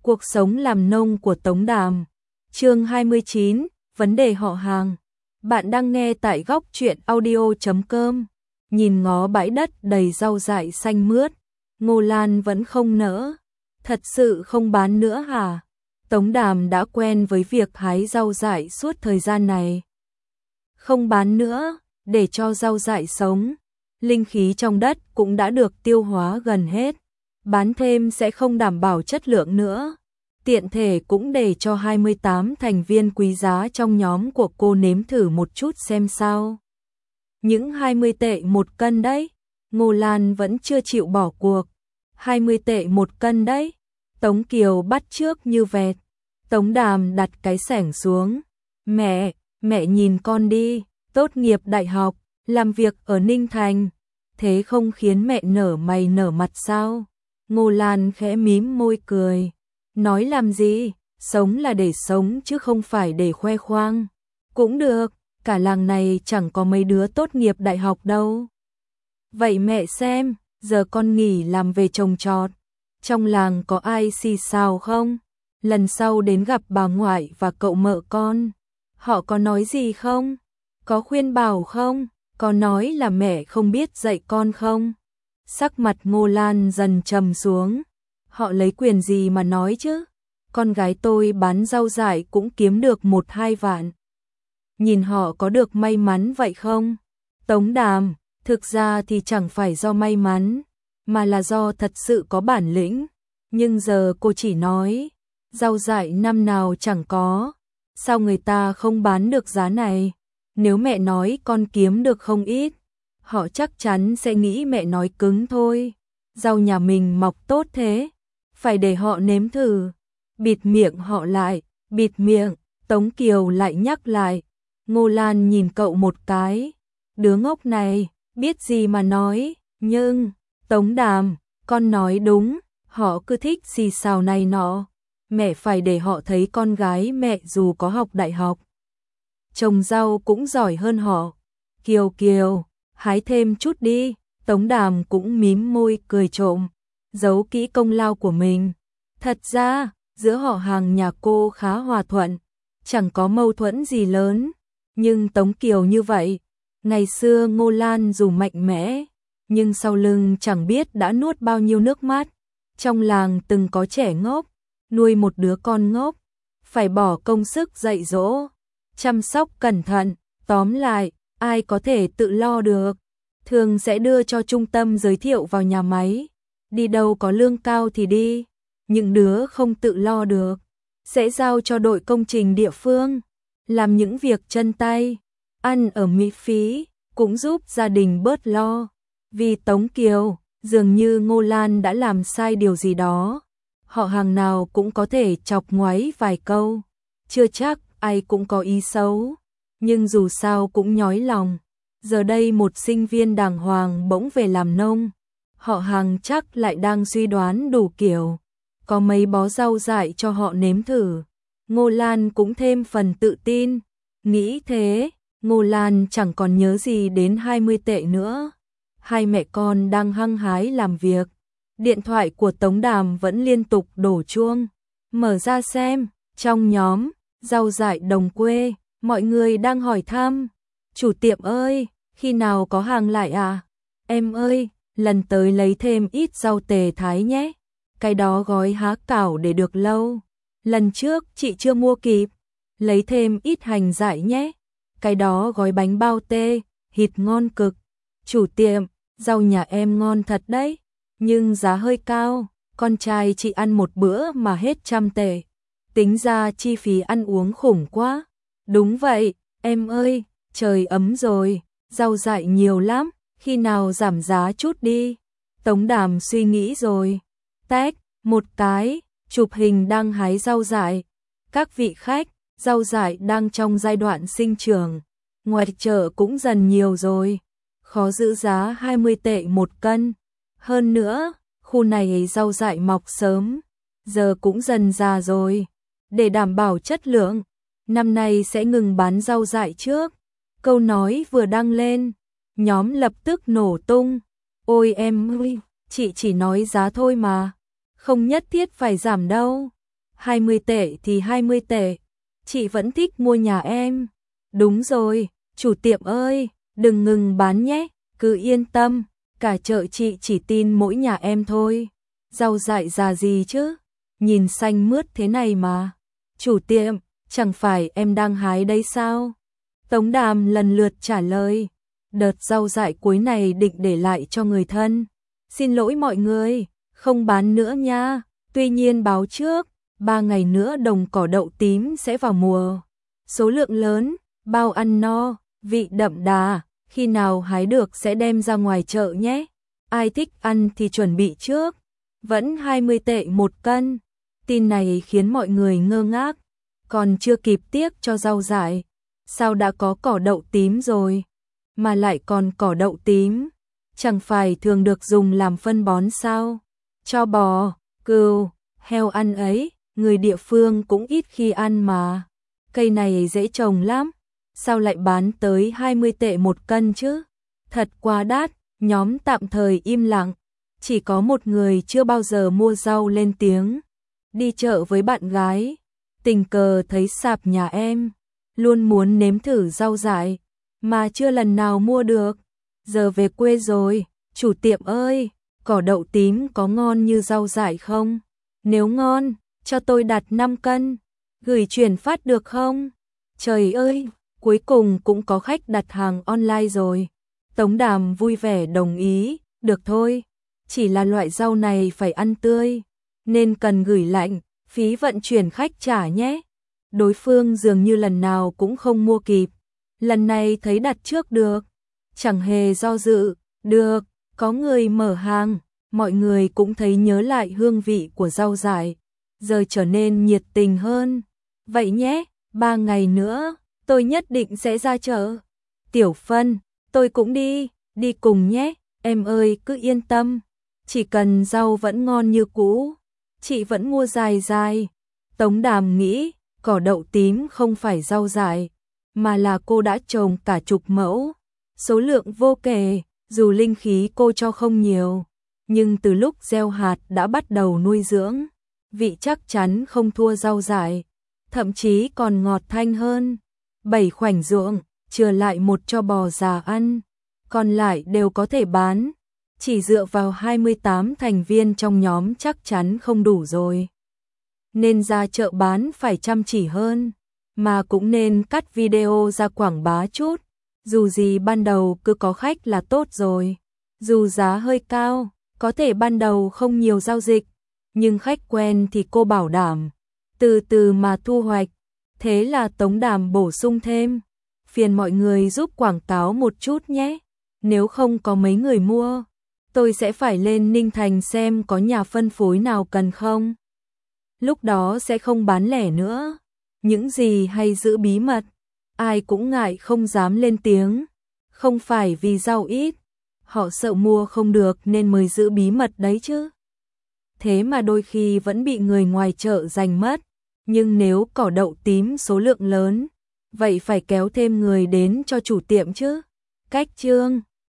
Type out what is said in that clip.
Cuộc sống làm nông của Tống Đàm. Chương 29, vấn đề họ hàng. Bạn đang nghe tại góc truyện audio.com. Nhìn ngó bãi đất đầy rau dại xanh mướt, Ngô Lan vẫn không nỡ. Thật sự không bán nữa hả? Tống Đàm đã quen với việc hái rau dại suốt thời gian này. Không bán nữa, để cho rau dại sống. Linh khí trong đất cũng đã được tiêu hóa gần hết. Bán thêm sẽ không đảm bảo chất lượng nữa. Tiện thể cũng để cho 28 thành viên quý giá trong nhóm của cô nếm thử một chút xem sao. Những 20 tệ một cân đấy. Ngô Lan vẫn chưa chịu bỏ cuộc. 20 tệ một cân đấy. Tống Kiều bắt chước như vẹt. Tống Đàm đặt cái xẻng xuống. Mẹ nhìn con đi, tốt nghiệp đại học, làm việc ở Ninh Thành. Thế không khiến mẹ nở mày nở mặt sao? Ngô Lan khẽ mím môi cười. Nói làm gì, sống là để sống chứ không phải để khoe khoang. Cũng được, cả làng này chẳng có mấy đứa tốt nghiệp đại học đâu. Vậy mẹ xem, giờ con nghỉ làm về trồng trọt. Trong làng có ai xì xào không? Lần sau đến gặp bà ngoại và cậu mợ con. Họ có nói gì không? Có khuyên bảo không? Có nói là mẹ không biết dạy con không? Sắc mặt Ngô Lan dần trầm xuống. Họ lấy quyền gì mà nói chứ? Con gái tôi bán rau dại cũng kiếm được 1-2 vạn. Nhìn họ có được may mắn vậy không? Tống Đàm, thực ra thì chẳng phải do may mắn, mà là do thật sự có bản lĩnh. Nhưng giờ cô chỉ nói, rau dại năm nào chẳng có. Sao người ta không bán được giá này? Nếu mẹ nói con kiếm được không ít, họ chắc chắn sẽ nghĩ mẹ nói cứng thôi. Rau nhà mình mọc tốt thế, phải để họ nếm thử. Bịt miệng họ lại, bịt miệng. Tống Kiều lại nhắc lại. Ngô Lan nhìn cậu một cái. Đứa ngốc này, biết gì mà nói. Nhưng, Tống Đàm, con nói đúng, họ cứ thích xì xào này nọ. Mẹ phải để họ thấy con gái mẹ dù có học đại học, trồng rau cũng giỏi hơn họ. Kiều, hái thêm chút đi. Tống Đàm cũng mím môi cười trộm, giấu kỹ công lao của mình. Thật ra, giữa họ hàng nhà cô khá hòa thuận, chẳng có mâu thuẫn gì lớn. Nhưng Tống Kiều như vậy, ngày xưa Ngô Lan dù mạnh mẽ, nhưng sau lưng chẳng biết đã nuốt bao nhiêu nước mắt. Trong làng từng có trẻ ngốc, nuôi một đứa con ngốc, phải bỏ công sức dạy dỗ, chăm sóc cẩn thận. Tóm lại, ai có thể tự lo được, thường sẽ đưa cho trung tâm giới thiệu vào nhà máy. Đi đâu có lương cao thì đi, những đứa không tự lo được, sẽ giao cho đội công trình địa phương, làm những việc chân tay, ăn ở miễn phí, cũng giúp gia đình bớt lo. Vì Tống Kiều, dường như Ngô Lan đã làm sai điều gì đó. Họ hàng nào cũng có thể chọc ngoáy vài câu, chưa chắc ai cũng có ý xấu, nhưng dù sao cũng nhói lòng. Giờ đây một sinh viên đàng hoàng bỗng về làm nông, họ hàng chắc lại đang suy đoán đủ kiểu, có mấy bó rau dại cho họ nếm thử. Ngô Lan cũng thêm phần tự tin. Nghĩ thế, Ngô Lan chẳng còn nhớ gì đến 20 tệ nữa. Hai mẹ con đang hăng hái làm việc. Điện thoại của Tống Đàm vẫn liên tục đổ chuông. Mở ra xem, trong nhóm rau dại đồng quê, mọi người đang hỏi thăm. Chủ tiệm ơi, khi nào có hàng lại à? Em ơi, lần tới lấy thêm ít rau tề thái nhé. Cái đó gói há cảo để được lâu. Lần trước chị chưa mua kịp. Lấy thêm ít hành dại nhé. Cái đó gói bánh bao tê, thịt ngon cực. Chủ tiệm, rau nhà em ngon thật đấy, nhưng giá hơi cao. Con trai chị ăn một bữa mà hết 100 tệ. Tính ra chi phí ăn uống khủng quá. Đúng vậy, em ơi, trời ấm rồi, rau dại nhiều lắm, khi nào giảm giá chút đi. Tống Đàm suy nghĩ rồi. Tách một cái, chụp hình đang hái rau dại. Các vị khách, rau dại đang trong giai đoạn sinh trưởng. Ngoài chợ cũng dần nhiều rồi. Khó giữ giá 20 tệ một cân. Hơn nữa, khu này rau dại mọc sớm, giờ cũng dần già rồi. Để đảm bảo chất lượng, năm nay sẽ ngừng bán rau dại trước. Câu nói vừa đăng lên, nhóm lập tức nổ tung. Ôi em ơi, chị chỉ nói giá thôi mà, không nhất thiết phải giảm đâu. 20 tệ thì 20 tệ. Chị vẫn thích mua nhà em. Đúng rồi, chủ tiệm ơi, đừng ngừng bán nhé, cứ yên tâm, cả chợ chị chỉ tin mỗi nhà em thôi. Rau dại già gì chứ, nhìn xanh mướt thế này mà. Chủ tiệm, chẳng phải em đang hái đấy sao? Tống Đàm lần lượt trả lời. Đợt rau dại cuối này định để lại cho người thân. Xin lỗi mọi người, không bán nữa nha. Tuy nhiên báo trước, 3 ngày nữa đồng cỏ đậu tím sẽ vào mùa. Số lượng lớn, bao ăn no, vị đậm đà, khi nào hái được sẽ đem ra ngoài chợ nhé. Ai thích ăn thì chuẩn bị trước. Vẫn 20 tệ một cân. Tin này khiến mọi người ngơ ngác. Còn chưa kịp tiếc cho rau dại, sao đã có cỏ đậu tím rồi? Mà lại còn cỏ đậu tím, chẳng phải thường được dùng làm phân bón sao? Cho bò, cừu, heo ăn ấy, người địa phương cũng ít khi ăn mà. Cây này dễ trồng lắm, sao lại bán tới 20 tệ một cân chứ? Thật quá đắt. Nhóm tạm thời im lặng, chỉ có một người chưa bao giờ mua rau lên tiếng. Đi chợ với bạn gái, tình cờ thấy sạp nhà em, luôn muốn nếm thử rau dại, mà chưa lần nào mua được. Giờ về quê rồi, chủ tiệm ơi, cỏ đậu tím có ngon như rau dại không? Nếu ngon, cho tôi đặt 5 cân, gửi chuyển phát được không? Trời ơi, cuối cùng cũng có khách đặt hàng online rồi. Tống Đàm vui vẻ đồng ý, được thôi, chỉ là loại rau này phải ăn tươi, nên cần gửi lạnh, phí vận chuyển khách trả nhé. Đối phương dường như lần nào cũng không mua kịp, lần này thấy đặt trước được, chẳng hề do dự, được, có người mở hàng, mọi người cũng thấy nhớ lại hương vị của rau dại, giờ trở nên nhiệt tình hơn. Vậy nhé, 3 ngày nữa, tôi nhất định sẽ ra chợ. Tiểu Phân, tôi cũng đi cùng nhé, em ơi cứ yên tâm, chỉ cần rau vẫn ngon như cũ, chị vẫn mua dài dài. Tống Đàm nghĩ, cỏ đậu tím không phải rau dại, mà là cô đã trồng cả chục mẫu, số lượng vô kể, dù linh khí cô cho không nhiều, nhưng từ lúc gieo hạt đã bắt đầu nuôi dưỡng, vị chắc chắn không thua rau dại, thậm chí còn ngọt thanh hơn. 7 khoảnh ruộng, chừa lại một cho bò già ăn, còn lại đều có thể bán, chỉ dựa vào 28 thành viên trong nhóm chắc chắn không đủ rồi. Nên ra chợ bán phải chăm chỉ hơn, mà cũng nên cắt video ra quảng bá chút, dù gì ban đầu cứ có khách là tốt rồi. Dù giá hơi cao, có thể ban đầu không nhiều giao dịch, nhưng khách quen thì cô bảo đảm, từ từ mà thu hoạch. Thế là Tống Đàm bổ sung thêm, phiền mọi người giúp quảng cáo một chút nhé, nếu không có mấy người mua, tôi sẽ phải lên Ninh Thành xem có nhà phân phối nào cần không. Lúc đó sẽ không bán lẻ nữa, những gì hay giữ bí mật, ai cũng ngại không dám lên tiếng, không phải vì rau ít, họ sợ mua không được nên mới giữ bí mật đấy chứ. Thế mà đôi khi vẫn bị người ngoài chợ giành mất, nhưng nếu cỏ đậu tím số lượng lớn, vậy phải kéo thêm người đến cho chủ tiệm chứ. Cách chương